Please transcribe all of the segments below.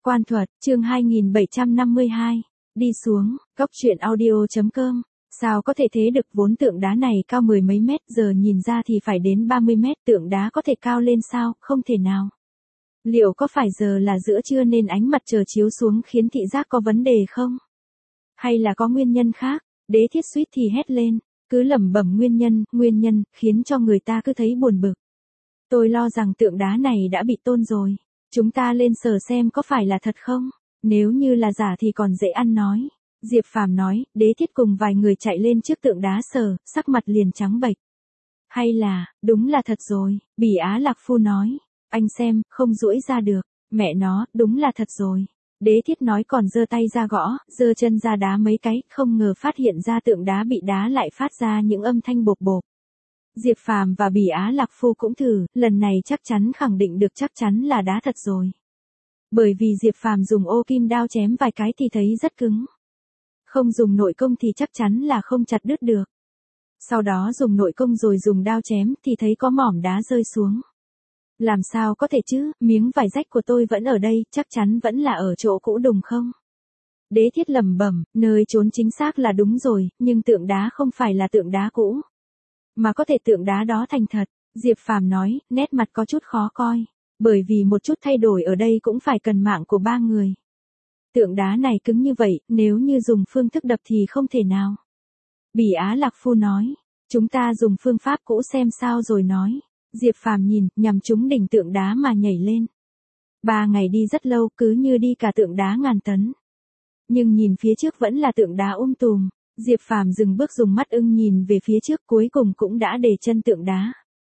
Quan thuật, chương 2752. Đi xuống, góc truyện audio.com. Sao có thể thế được, vốn tượng đá này cao mười mấy mét, giờ nhìn ra thì phải đến 30 mét, tượng đá có thể cao lên sao, không thể nào. Liệu có phải giờ là giữa trưa nên ánh mặt trời chiếu xuống khiến thị giác có vấn đề không? Hay là có nguyên nhân khác? Đế Thiết suýt thì hét lên, cứ lẩm bẩm nguyên nhân, khiến cho người ta cứ thấy buồn bực. Tôi lo rằng tượng đá này đã bị tôn rồi. Chúng ta lên sờ xem có phải là thật không? Nếu như là giả thì còn dễ ăn nói. Diệp Phàm nói, Đế Thiết cùng vài người chạy lên trước tượng đá sờ, sắc mặt liền trắng bệch. Hay là, đúng là thật rồi, Bỉ Á Lạc Phu nói. Anh xem, không duỗi ra được. Mẹ nó, đúng là thật rồi. Đế Thiết nói còn giơ tay ra gõ, giơ chân ra đá mấy cái, không ngờ phát hiện ra tượng đá bị đá lại phát ra những âm thanh bộp bộp. Diệp Phàm và Bỉ Á Lạc Phu cũng thử, lần này chắc chắn khẳng định được chắc chắn là đá thật rồi. Bởi vì Diệp Phàm dùng ô kim đao chém vài cái thì thấy rất cứng. Không dùng nội công thì chắc chắn là không chặt đứt được. Sau đó dùng nội công rồi dùng đao chém thì thấy có mỏm đá rơi xuống. Làm sao có thể chứ, miếng vải rách của tôi vẫn ở đây, chắc chắn vẫn là ở chỗ cũ đúng không? Đế Thiết lẩm bẩm, nơi trốn chính xác là đúng rồi, nhưng tượng đá không phải là tượng đá cũ. Mà có thể tượng đá đó thành thật, Diệp Phàm nói, nét mặt có chút khó coi. Bởi vì một chút thay đổi ở đây cũng phải cần mạng của ba người. Tượng đá này cứng như vậy, nếu như dùng phương thức đập thì không thể nào. Bỉ Á Lạc Phu nói, chúng ta dùng phương pháp cũ xem sao rồi nói. Diệp Phàm nhìn, nhằm trúng đỉnh tượng đá mà nhảy lên. 3 ngày đi rất lâu, cứ như đi cả tượng đá ngàn tấn. Nhưng nhìn phía trước vẫn là tượng đá tùm. Diệp Phàm dừng bước dùng mắt ưng nhìn về phía trước, cuối cùng cũng đã để chân tượng đá.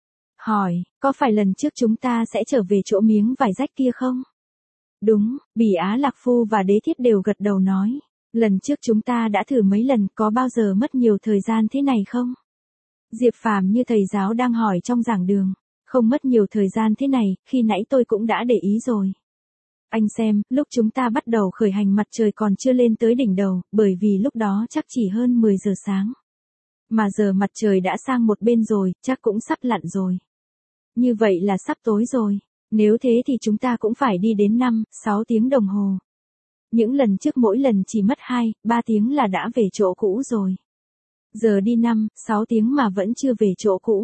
Hỏi, có phải lần trước chúng ta sẽ trở về chỗ miếng vải rách kia không? Đúng, Bỉ Á Lạc Phu và Đế Thiết đều gật đầu nói. Lần trước chúng ta đã thử mấy lần, có bao giờ mất nhiều thời gian thế này không? Diệp Phàm như thầy giáo đang hỏi trong giảng đường. Không mất nhiều thời gian thế này, khi nãy tôi cũng đã để ý rồi. Anh xem, lúc chúng ta bắt đầu khởi hành mặt trời còn chưa lên tới đỉnh đầu, bởi vì lúc đó chắc chỉ hơn 10 giờ sáng. Mà giờ mặt trời đã sang một bên rồi, chắc cũng sắp lặn rồi. Như vậy là sắp tối rồi. Nếu thế thì chúng ta cũng phải đi đến 5-6 tiếng đồng hồ. Những lần trước mỗi lần chỉ mất 2-3 tiếng là đã về chỗ cũ rồi. Giờ đi 5-6 tiếng mà vẫn chưa về chỗ cũ.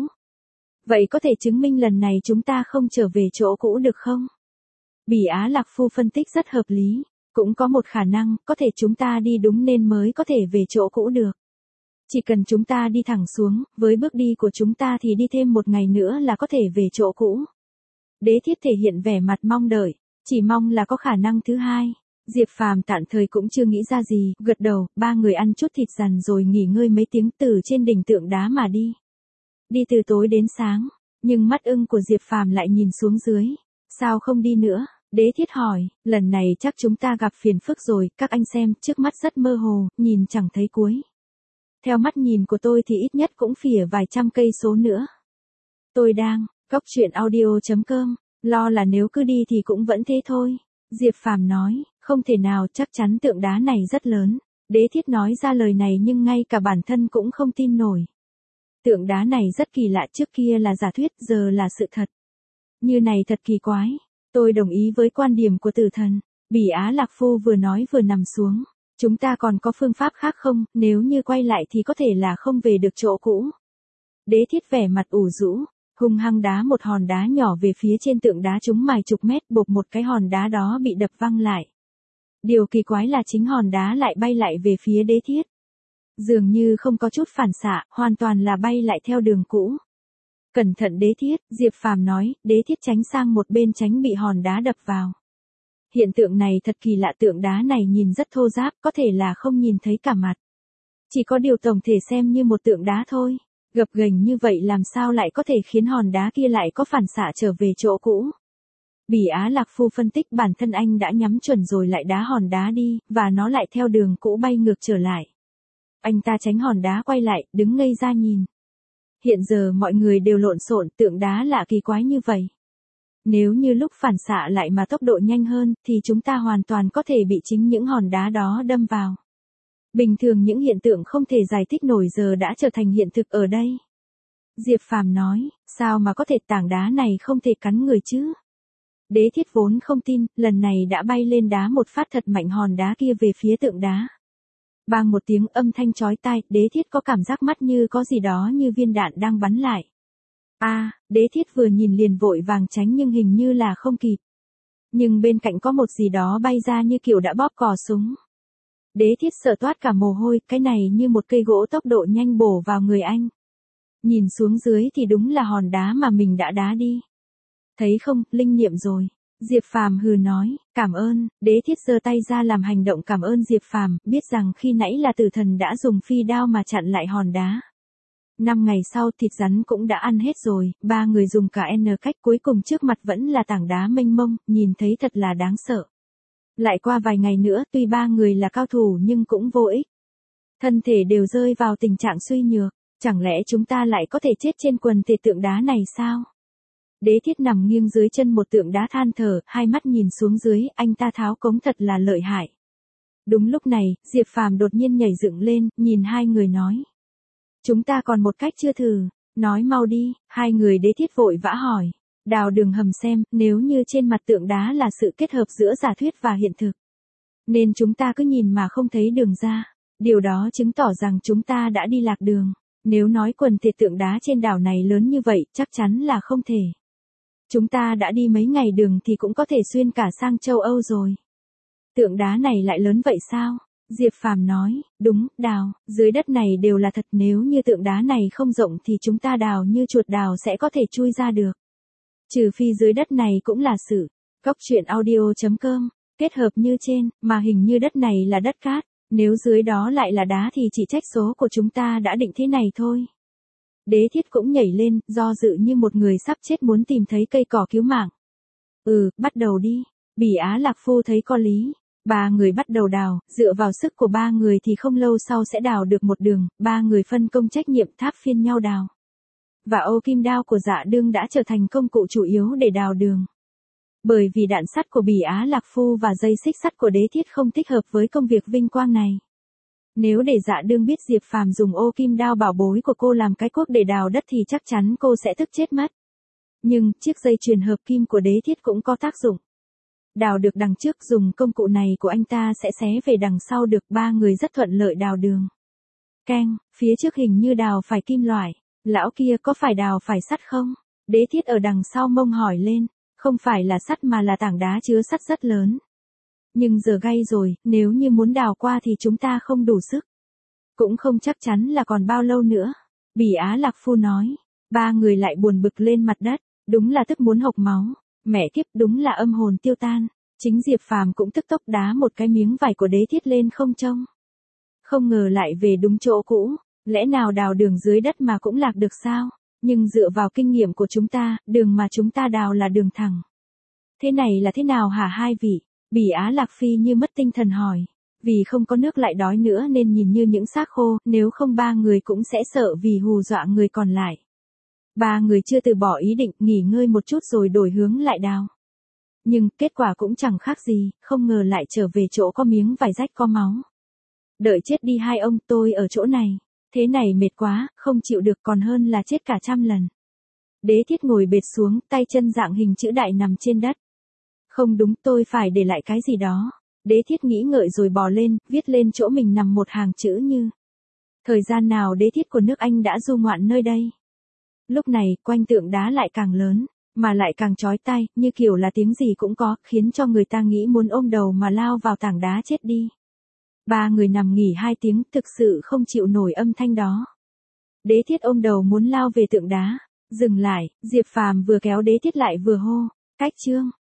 Vậy có thể chứng minh lần này chúng ta không trở về chỗ cũ được không? Bỉ Á Lạc Phu phân tích rất hợp lý. Cũng có một khả năng, có thể chúng ta đi đúng nên mới có thể về chỗ cũ được. Chỉ cần chúng ta đi thẳng xuống, với bước đi của chúng ta thì đi thêm một ngày nữa là có thể về chỗ cũ. Đế Thiết thể hiện vẻ mặt mong đợi, chỉ mong là có khả năng thứ hai. Diệp Phàm tạm thời cũng chưa nghĩ ra gì, gật đầu, ba người ăn chút thịt dằn rồi nghỉ ngơi mấy tiếng từ trên đỉnh tượng đá mà đi. Đi từ tối đến sáng, nhưng mắt ưng của Diệp Phàm lại nhìn xuống dưới. Sao không đi nữa? Đế Thiết hỏi, lần này chắc chúng ta gặp phiền phức rồi, các anh xem, trước mắt rất mơ hồ, nhìn chẳng thấy cuối. Theo mắt nhìn của tôi thì ít nhất cũng phỉa vài trăm cây số nữa. Tôi đang, góc truyện audio.com, lo là nếu cứ đi thì cũng vẫn thế thôi. Diệp Phàm nói, không thể nào, chắc chắn tượng đá này rất lớn. Đế Thiết nói ra lời này nhưng ngay cả bản thân cũng không tin nổi. Tượng đá này rất kỳ lạ, trước kia là giả thuyết, giờ là sự thật. Như này thật kỳ quái. Tôi đồng ý với quan điểm của tử thần. Bỉ Á Lạc Phu vừa nói vừa nằm xuống. Chúng ta còn có phương pháp khác không, nếu như quay lại thì có thể là không về được chỗ cũ. Đế Thiết vẻ mặt ủ rũ, hung hăng đá một hòn đá nhỏ về phía trên tượng đá trúng vài chục mét, bộp một cái hòn đá đó bị đập văng lại. Điều kỳ quái là chính hòn đá lại bay lại về phía Đế Thiết. Dường như không có chút phản xạ, hoàn toàn là bay lại theo đường cũ. Cẩn thận Đế Thiết, Diệp Phàm nói, Đế Thiết tránh sang một bên tránh bị hòn đá đập vào. Hiện tượng này thật kỳ lạ, tượng đá này nhìn rất thô ráp, có thể là không nhìn thấy cả mặt. Chỉ có điều tổng thể xem như một tượng đá thôi. Gập ghềnh như vậy làm sao lại có thể khiến hòn đá kia lại có phản xạ trở về chỗ cũ. Bỉ Á Lạc Phu phân tích bản thân anh đã nhắm chuẩn rồi lại đá hòn đá đi, và nó lại theo đường cũ bay ngược trở lại. Anh ta tránh hòn đá quay lại, đứng ngây ra nhìn. Hiện giờ mọi người đều lộn xộn, tượng đá lạ kỳ quái như vậy. Nếu như lúc phản xạ lại mà tốc độ nhanh hơn, thì chúng ta hoàn toàn có thể bị chính những hòn đá đó đâm vào. Bình thường những hiện tượng không thể giải thích nổi giờ đã trở thành hiện thực ở đây. Diệp Phàm nói, sao mà có thể, tảng đá này không thể cắn người chứ? Đế Thiết vốn không tin, lần này đã bay lên đá một phát thật mạnh hòn đá kia về phía tượng đá. Bang một tiếng âm thanh chói tai, Đế Thiết có cảm giác mắt như có gì đó như viên đạn đang bắn lại. Đế Thiết vừa nhìn liền vội vàng tránh nhưng hình như là không kịp. Nhưng bên cạnh có một gì đó bay ra như kiểu đã bóp cò súng. Đế Thiết sợ toát cả mồ hôi, cái này như một cây gỗ tốc độ nhanh bổ vào người anh. Nhìn xuống dưới thì đúng là hòn đá mà mình đã đá đi. Thấy không, linh nghiệm rồi. Diệp Phàm hừ nói, cảm ơn. Đế Thiết giơ tay ra làm hành động cảm ơn Diệp Phàm, biết rằng khi nãy là tử thần đã dùng phi đao mà chặn lại hòn đá. 5 ngày sau thịt rắn cũng đã ăn hết rồi, ba người dùng cả N cách cuối cùng trước mặt vẫn là tảng đá mênh mông, nhìn thấy thật là đáng sợ. Lại qua vài ngày nữa, tuy ba người là cao thủ nhưng cũng vô ích. Thân thể đều rơi vào tình trạng suy nhược, chẳng lẽ chúng ta lại có thể chết trên quần thể tượng đá này sao? Đế Thiết nằm nghiêng dưới chân một tượng đá than thở, hai mắt nhìn xuống dưới, anh ta tháo cống thật là lợi hại. Đúng lúc này, Diệp Phàm đột nhiên nhảy dựng lên, nhìn hai người nói. Chúng ta còn một cách chưa thử, nói mau đi, hai người Đế Thiết vội vã hỏi. Đào đường hầm xem, nếu như trên mặt tượng đá là sự kết hợp giữa giả thuyết và hiện thực. Nên chúng ta cứ nhìn mà không thấy đường ra. Điều đó chứng tỏ rằng chúng ta đã đi lạc đường. Nếu nói quần thể tượng đá trên đảo này lớn như vậy, chắc chắn là không thể. Chúng ta đã đi mấy ngày đường thì cũng có thể xuyên cả sang châu Âu rồi. Tượng đá này lại lớn vậy sao? Diệp Phàm nói, đúng, Đào, dưới đất này đều là thật, nếu như tượng đá này không rộng thì chúng ta đào như chuột đào sẽ có thể chui ra được. Trừ phi dưới đất này cũng là sự. Cóc truyện audio.com, kết hợp như trên, mà hình như đất này là đất cát, nếu dưới đó lại là đá thì chỉ trách số của chúng ta đã định thế này thôi. Đế Thiết cũng nhảy lên, do dự như một người sắp chết muốn tìm thấy cây cỏ cứu mạng. Bắt đầu đi. Bỉ Á Lạc Phu thấy có lý. Ba người bắt đầu đào, dựa vào sức của ba người thì không lâu sau sẽ đào được một đường, ba người phân công trách nhiệm tháp phiên nhau đào. Và ô kim đao của Dạ Đương đã trở thành công cụ chủ yếu để đào đường. Bởi vì đạn sắt của Bỉ Á Lạc Phu và dây xích sắt của Đế Thiết không thích hợp với công việc vinh quang này. Nếu để Dạ Đương biết Diệp Phàm dùng ô kim đao bảo bối của cô làm cái cuốc để đào đất thì chắc chắn cô sẽ tức chết mất. Nhưng, chiếc dây chuyền hợp kim của Đế Thiết cũng có tác dụng. Đào được đằng trước dùng công cụ này của anh ta sẽ xé về đằng sau được, ba người rất thuận lợi đào đường. Keng, phía trước hình như đào phải kim loại. Lão kia có phải đào phải sắt không? Đế Thiết ở đằng sau mông hỏi lên. Không phải là sắt mà là tảng đá chứa sắt rất lớn. Nhưng giờ gay rồi, nếu như muốn đào qua thì chúng ta không đủ sức. Cũng không chắc chắn là còn bao lâu nữa. Bỉ Á Lạc Phu nói. Ba người lại buồn bực lên mặt đất. Đúng là tức muốn hộc máu. Mẹ kiếp, đúng là âm hồn tiêu tan. Chính Diệp Phàm cũng tức tốc đá một cái miếng vải của Đế Thiết lên không trông. Không ngờ lại về đúng chỗ cũ. Lẽ nào đào đường dưới đất mà cũng lạc được sao? Nhưng dựa vào kinh nghiệm của chúng ta, đường mà chúng ta đào là đường thẳng. Thế này là thế nào hả hai vị? Bỉ Á Lạc Phi như mất tinh thần hỏi. Vì không có nước lại đói nữa nên nhìn như những xác khô, nếu không ba người cũng sẽ sợ vì hù dọa người còn lại. Ba người chưa từ bỏ ý định, nghỉ ngơi một chút rồi đổi hướng lại đào. Nhưng, kết quả cũng chẳng khác gì, không ngờ lại trở về chỗ có miếng vải rách có máu. Đợi chết đi hai ông, tôi ở chỗ này. Thế này mệt quá, không chịu được còn hơn là chết cả 100 lần. Đế Thiết ngồi bệt xuống, tay chân dạng hình chữ đại nằm trên đất. Không đúng, tôi phải để lại cái gì đó. Đế Thiết nghĩ ngợi rồi bò lên, viết lên chỗ mình nằm một hàng chữ như. Thời gian nào Đế Thiết của nước Anh đã du ngoạn nơi đây. Lúc này, quanh tượng đá lại càng lớn, mà lại càng chói tai, như kiểu là tiếng gì cũng có, khiến cho người ta nghĩ muốn ôm đầu mà lao vào tảng đá chết đi. Ba người nằm nghỉ 2 tiếng, thực sự không chịu nổi âm thanh đó. Đế Thiết ôm đầu muốn lao về tượng đá. Dừng lại, Diệp Phàm vừa kéo Đế Thiết lại vừa hô. Cách chương.